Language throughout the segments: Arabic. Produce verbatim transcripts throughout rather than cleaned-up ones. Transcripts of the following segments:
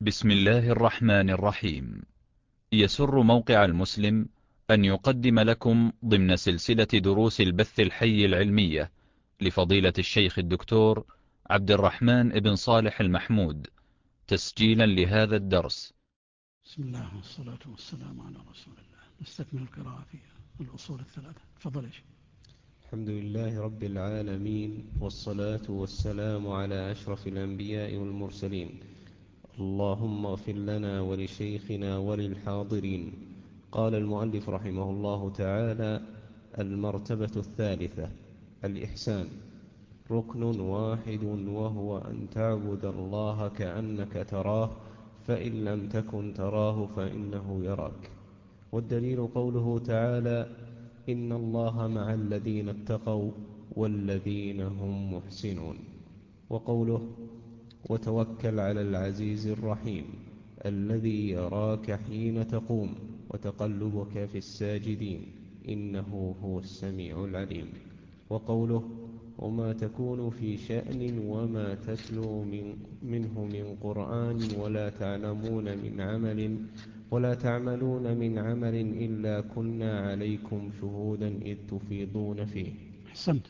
بسم الله الرحمن الرحيم. يسر موقع المسلم أن يقدم لكم ضمن سلسلة دروس البث الحي العلمية لفضيلة الشيخ الدكتور عبد الرحمن بن صالح المحمود، تسجيلا لهذا الدرس. بسم الله والصلاة والسلام على رسول الله. نستكمل القراءة في الأصول الثلاثة. تفضل يا شيخ. الحمد لله رب العالمين، والصلاة والسلام على أشرف الأنبياء والمرسلين. اللهم اغفر لنا ولشيخنا وللحاضرين. قال المؤلف رحمه الله تعالى: المرتبة الثالثة الإحسان، ركن واحد، وهو أن تعبد الله كأنك تراه، فإن لم تكن تراه فإنه يراك. والدليل قوله تعالى: إن الله مع الذين اتقوا والذين هم محسنون. وقوله: وتوكل على العزيز الرحيم الذي يراك حين تقوم وتقلبك في الساجدين إنه هو السميع العليم. وقوله: وما تكون في شأن وما تتلو من منه من قرآن ولا تعلمون من عمل ولا تعملون من عمل إلا كنا عليكم شهودا إذ تفيضون فيه. أحسنت.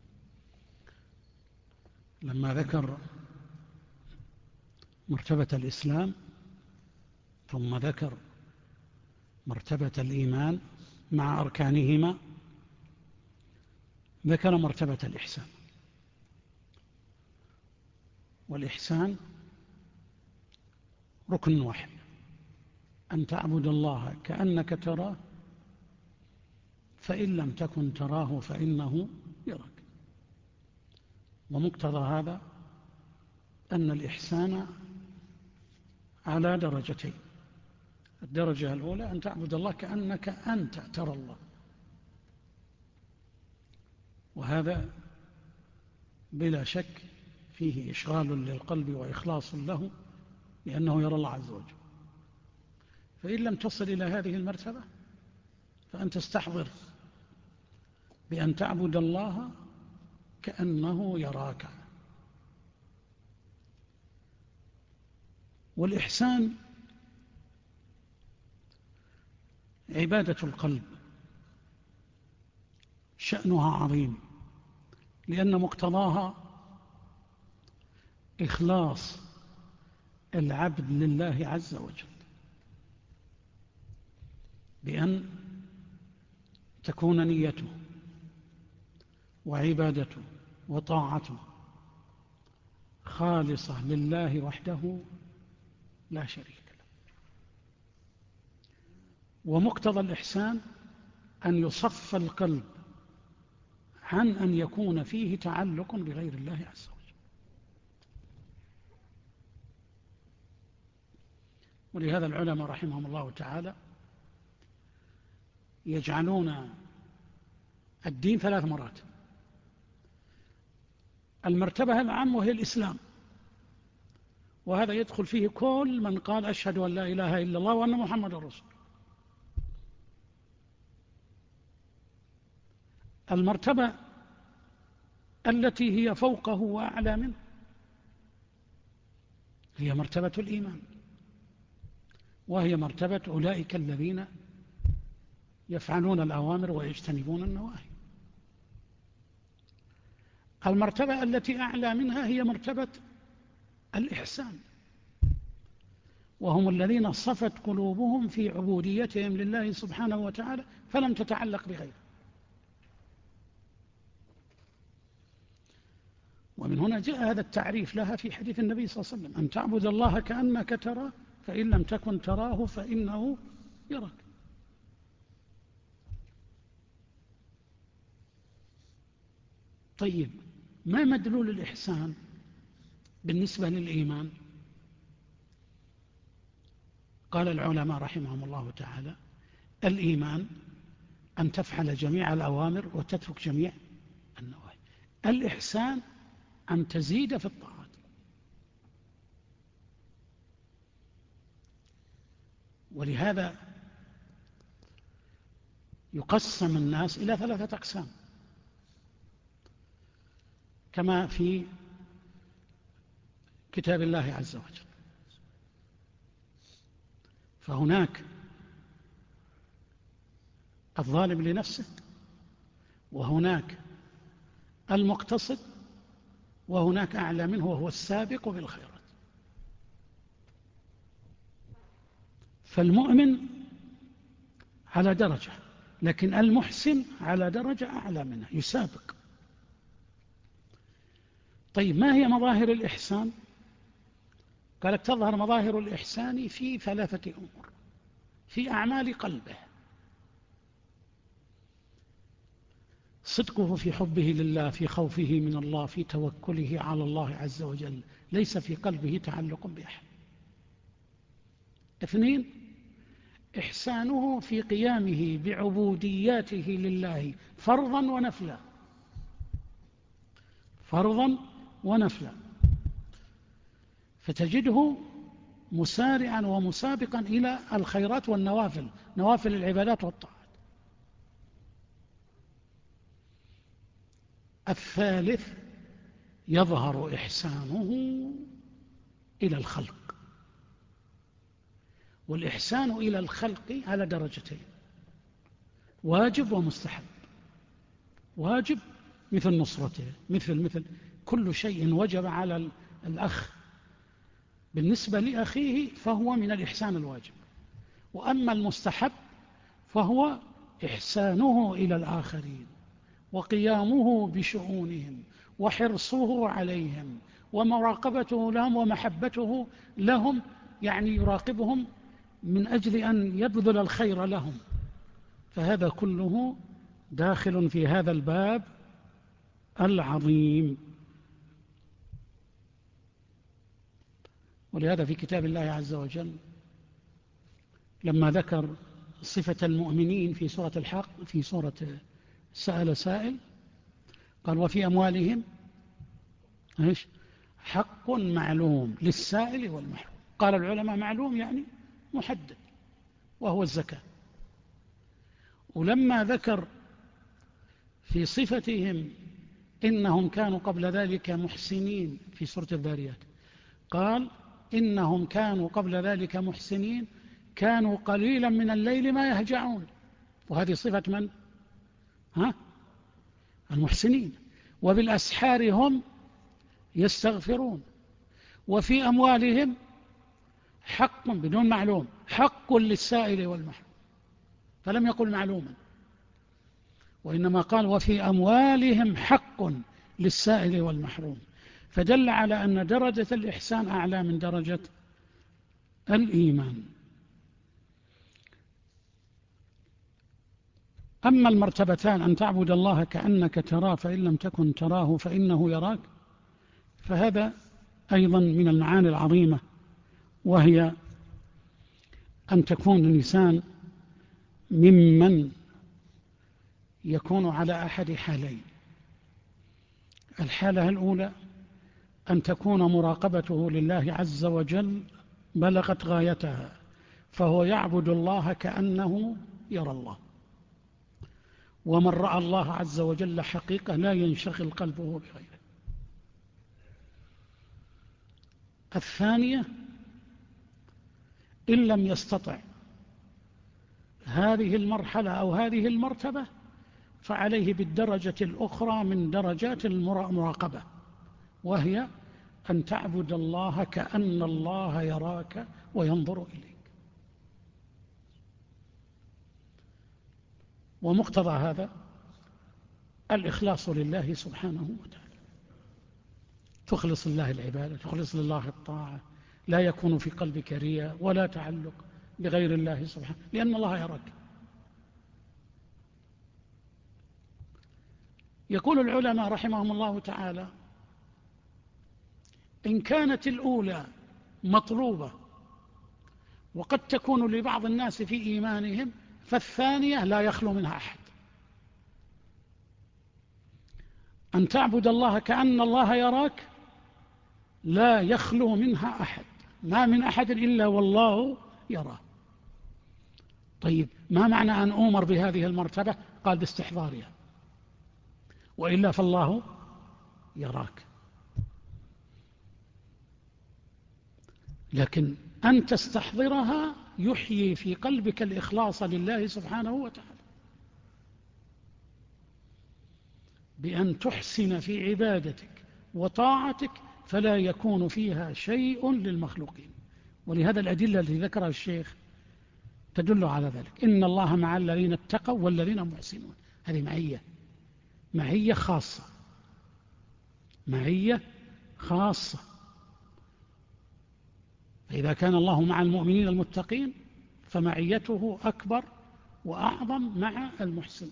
لما ذكر مرتبة الإسلام ثم ذكر مرتبة الإيمان مع أركانهما، ذكر مرتبة الإحسان. والإحسان ركن واحد، أن تعبد الله كأنك تراه، فإن لم تكن تراه فإنه يراك. ومقتضى هذا أن الإحسان على درجتين. الدرجة الأولى أن تعبد الله كأنك أنت ترى الله، وهذا بلا شك فيه إشغال للقلب وإخلاص له، لأنه يرى الله عز وجل. فإن لم تصل إلى هذه المرتبة فأن تستحضر بأن تعبد الله كأنه يراك. والإحسان عبادة القلب، شأنها عظيم، لأن مقتضاها إخلاص العبد لله عز وجل، بأن تكون نيته وعبادته وطاعته خالصة لله وحده لا شريك له. ومقتضى الإحسان أن يصف القلب عن أن يكون فيه تعلق بغير الله عز وجل. ولهذا العلماء رحمهم الله تعالى يجعلون الدين ثلاث مراتب. المرتبة العام وهي الإسلام، وهذا يدخل فيه كل من قال أشهد أن لا إله إلا الله وأن محمد رسول. المرتبة التي هي فوقه وأعلى منه هي مرتبة الإيمان، وهي مرتبة أولئك الذين يفعلون الأوامر ويجتنبون النواهي. المرتبة التي أعلى منها هي مرتبة الإحسان، وهم الذين صفت قلوبهم في عبوديتهم لله سبحانه وتعالى فلم تتعلق بغيره. ومن هنا جاء هذا التعريف لها في حديث النبي صلى الله عليه وسلم: أن تعبد الله كأنك تراه، فإن لم تكن تراه فإنه يراك. طيب، ما مدلول الإحسان بالنسبة للإيمان؟ قال العلماء رحمهم الله تعالى: الإيمان أن تفعل جميع الأوامر وتترك جميع النواهي. الإحسان أن تزيد في الطاعات. ولهذا يقسم الناس إلى ثلاثة أقسام، كما في كتاب الله عز وجل: فهناك الظالم لنفسه، وهناك المقتصد، وهناك أعلى منه وهو السابق بالخيرات. فالمؤمن على درجة، لكن المحسن على درجة أعلى منه، يسابق. طيب ما هي مظاهر الإحسان؟ قالت تظهر مظاهر الإحسان في ثلاثة أمور: في أعمال قلبه، صدقه في حبه لله، في خوفه من الله، في توكله على الله عز وجل، ليس في قلبه تعلق بأحد. اثنين، إحسانه في قيامه بعبودياته لله فرضا ونفلا، فرضا ونفلا، فتجده مسارعا ومسابقا إلى الخيرات والنوافل، نوافل العبادات والطاعات. الثالث، يظهر إحسانه إلى الخلق، والإحسان إلى الخلق على درجتين: واجب ومستحب. واجب مثل نصرته، مثل مثل كل شيء وجب على الأخ بالنسبة لأخيه فهو من الإحسان الواجب. وأما المستحب فهو إحسانه إلى الآخرين، وقيامه بشؤونهم، وحرصه عليهم، ومراقبته لهم، ومحبته لهم، يعني يراقبهم من أجل أن يبذل الخير لهم. فهذا كله داخل في هذا الباب العظيم. ولهذا في كتاب الله عز وجل لما ذكر صفة المؤمنين في سورة الحق، في سورة سأل سائل، قال: وفي أموالهم إيش؟ حق معلوم للسائل والمحروم. قال العلماء معلوم يعني محدد، وهو الزكاة. ولما ذكر في صفتهم إنهم كانوا قبل ذلك محسنين في سورة الذاريات، قال: إنهم كانوا قبل ذلك محسنين كانوا قليلا من الليل ما يهجعون. وهذه صفة من؟ ها؟ المحسنين. وبالأسحار هم يستغفرون. وفي أموالهم حق بدون معلوم، حق للسائل والمحروم، فلم يقل معلوما، وإنما قال: وفي أموالهم حق للسائل والمحروم، فدل على أن درجة الإحسان أعلى من درجة الإيمان. أما المرتبتان أن تعبد الله كأنك تراه فإن لم تكن تراه فإنه يراك، فهذا أيضا من المعاني العظيمة، وهي أن تكون الإنسان ممن يكون على أحد حالين: الحالة الأولى أن تكون مراقبته لله عز وجل بلغت غايتها، فهو يعبد الله كأنه يرى الله، ومن رأى الله عز وجل حقيقة لا ينشغل قلبه بغيره. الثانية إن لم يستطع هذه المرحلة أو هذه المرتبة فعليه بالدرجة الأخرى من درجات المراقبة، وهي أن تعبد الله كأن الله يراك وينظر إليك. ومقتضى هذا الإخلاص لله سبحانه وتعالى، تخلص لله العبادة، تخلص لله الطاعة، لا يكون في قلبك رياء ولا تعلق بغير الله سبحانه، لأن الله يراك. يقول العلماء رحمهم الله تعالى: إن كانت الأولى مطلوبة وقد تكون لبعض الناس في إيمانهم، فالثانية لا يخلو منها أحد. أن تعبد الله كأن الله يراك لا يخلو منها أحد، ما من أحد إلا والله يراه. طيب ما معنى أن أؤمر بهذه المرتبة؟ قال: باستحضارها، وإلا فالله يراك. لكن أن تستحضرها يحيي في قلبك الإخلاص لله سبحانه وتعالى، بأن تحسن في عبادتك وطاعتك فلا يكون فيها شيء للمخلوقين. ولهذا الأدلة التي ذكرها الشيخ تدل على ذلك. إن الله مع الذين اتقوا والذين محسنون، هذه معية، معية خاصة، معية خاصة. فإذا كان الله مع المؤمنين المتقين فمعيته أكبر وأعظم مع المحسنين.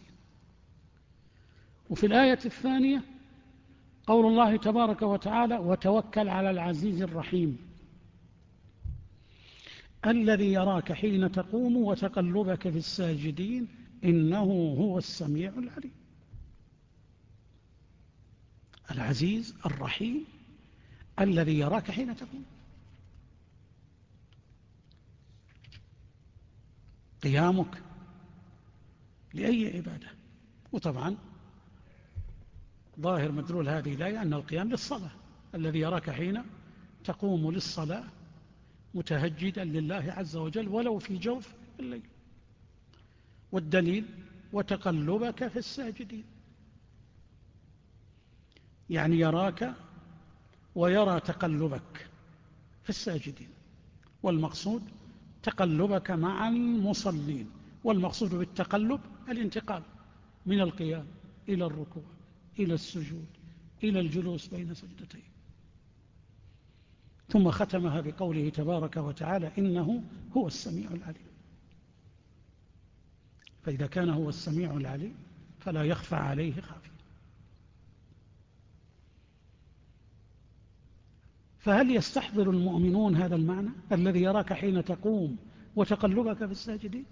وفي الآية الثانية قول الله تبارك وتعالى: وتوكل على العزيز الرحيم الذي يراك حين تقوم وتقلبك في الساجدين إنه هو السميع العليم. العزيز الرحيم الذي يراك حين تقوم. قيامك لأي عبادة. وطبعا ظاهر مدلول هذه الآية أن القيام للصلاة، الذي يراك حين تقوم للصلاة متهجدا لله عز وجل ولو في جوف الليل. والدليل: وتقلبك في الساجدين، يعني يراك ويرى تقلبك في الساجدين. والمقصود تقلبك مع المصلين، والمقصود بالتقلب الانتقال من القيام إلى الركوع إلى السجود إلى الجلوس بين سجدتين. ثم ختمها بقوله تبارك وتعالى: إنه هو السميع العليم. فإذا كان هو السميع العليم فلا يخفى عليه خافية. فهل يستحضر المؤمنون هذا المعنى الذي يراك حين تقوم وتقلبك في الساجدين؟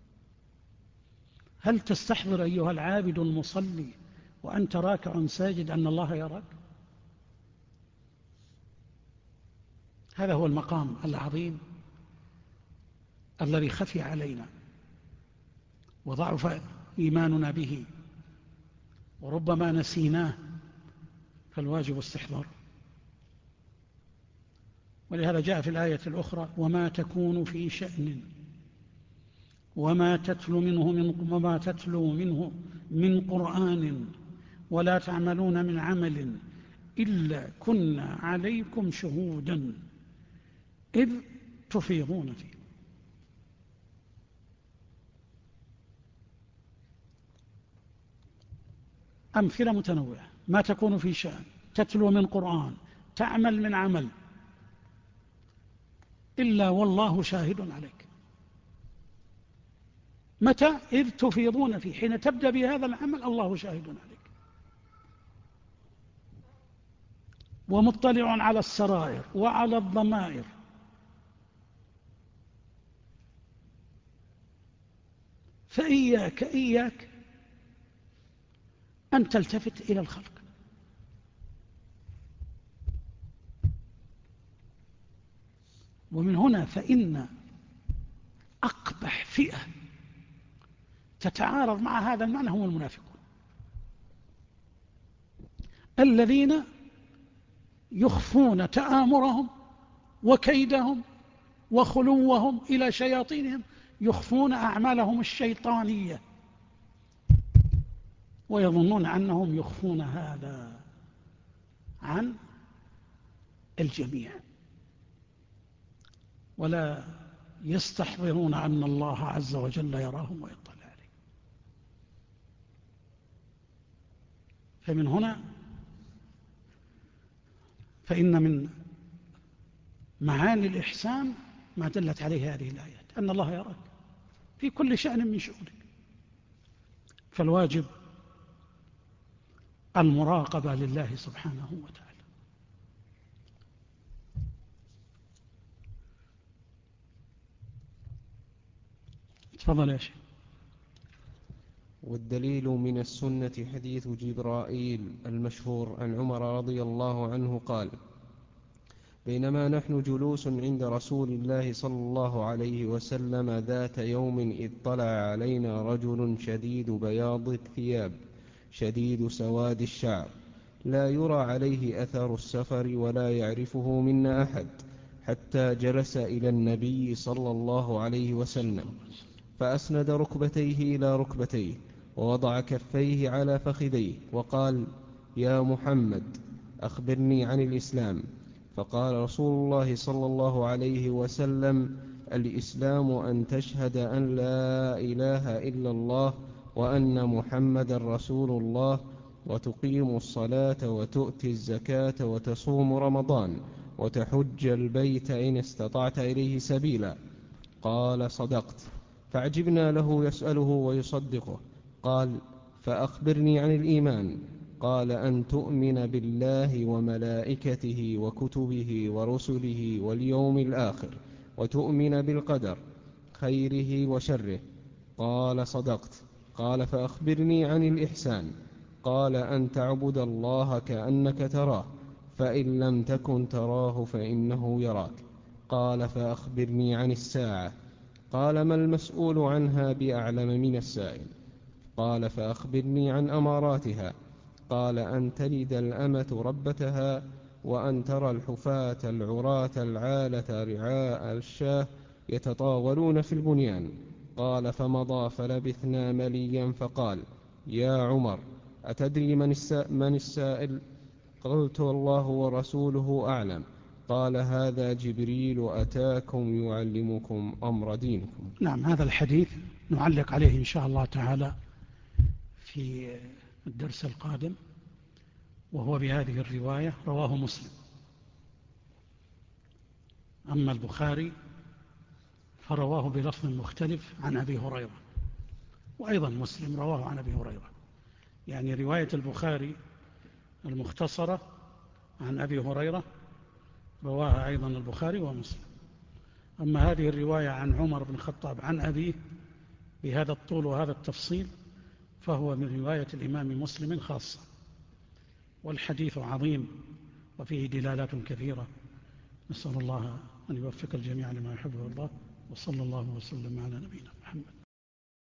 هل تستحضر أيها العابد المصلي وأنت راكع ساجد أن الله يراك؟ هذا هو المقام العظيم الذي خفي علينا وضعف إيماننا به وربما نسيناه، فالواجب استحضاره. ولهذا جاء في الآية الأخرى: وما تكون في شأن وما تتلو منه من وما تتلو منه من قرآن ولا تعملون من عمل إلا كنا عليكم شهودا إذ تفيضون فيه. أمثلة متنوعة: ما تكون في شأن، تتلو من قرآن، تعمل من عمل، إلا والله شاهد عليك. متى؟ إذ تفيضون فيه، حين تبدأ بهذا العمل الله شاهد عليك ومطلع على السرائر وعلى الضمائر. فإياك إياك أن تلتفت إلى الخلق. ومن هنا فإن أقبح فئة تتعارض مع هذا المعنى هم المنافقون، الذين يخفون تآمرهم وكيدهم وخلوهم إلى شياطينهم، يخفون أعمالهم الشيطانية ويظنون أنهم يخفون هذا عن الجميع، ولا يستحضرون أن الله عز وجل يراهم ويطلع عليهم. فمن هنا فإن من معاني الإحسان ما دلت عليه هذه الآيات، أن الله يراك في كل شأن من شؤونك. فالواجب المراقبة لله سبحانه وتعالى. تفضل يا شيخ. والدليل من السنة حديث جبرائيل المشهور عن عمر رضي الله عنه قال: بينما نحن جلوس عند رسول الله صلى الله عليه وسلم ذات يوم إذ طلع علينا رجل شديد بياض الثياب شديد سواد الشعر لا يرى عليه أثر السفر ولا يعرفه منا أحد، حتى جلس إلى النبي صلى الله عليه وسلم، فأسند ركبتيه إلى ركبتيه ووضع كفيه على فخذيه وقال: يا محمد أخبرني عن الإسلام. فقال رسول الله صلى الله عليه وسلم: الإسلام أن تشهد أن لا إله إلا الله وأن محمد رسول الله، وتقيم الصلاة وتؤتي الزكاة وتصوم رمضان وتحج البيت إن استطعت إليه سبيلا. قال: صدقت. فعجبنا له يسأله ويصدقه. قال: فأخبرني عن الإيمان. قال: أن تؤمن بالله وملائكته وكتبه ورسله واليوم الآخر، وتؤمن بالقدر خيره وشره. قال: صدقت. قال: فأخبرني عن الإحسان. قال: أن تعبد الله كأنك تراه، فإن لم تكن تراه فإنه يراك. قال: فأخبرني عن الساعة. قال: ما المسؤول عنها بأعلم من السائل. قال: فأخبرني عن أماراتها. قال: أن تلد الأمة ربتها، وأن ترى الحفاة العراة العالة رعاء الشاه يتطاولون في البنيان. قال: فمضى فلبثنا مليا فقال: يا عمر أتدري من, السا من السائل؟ قلت: الله ورسوله أعلم. قال: هذا جبريل أتاكم يعلمكم أمر دينكم. نعم، هذا الحديث نعلق عليه إن شاء الله تعالى في الدرس القادم، وهو بهذه الرواية: رواه مسلم. أما البخاري فرواه بلفظ مختلف عن أبي هريرة، وأيضا مسلم رواه عن أبي هريرة. يعني رواية البخاري المختصرة عن أبي هريرة رواها أيضا البخاري ومسلم. أما هذه الرواية عن عمر بن الخطاب عن أبيه بهذا الطول وهذا التفصيل فهو من رواية الإمام مسلم خاصة، والحديث عظيم وفيه دلالات كثيرة. نسأل الله أن يوفق الجميع لما يحبه الله، وصلى الله وسلم على نبينا محمد.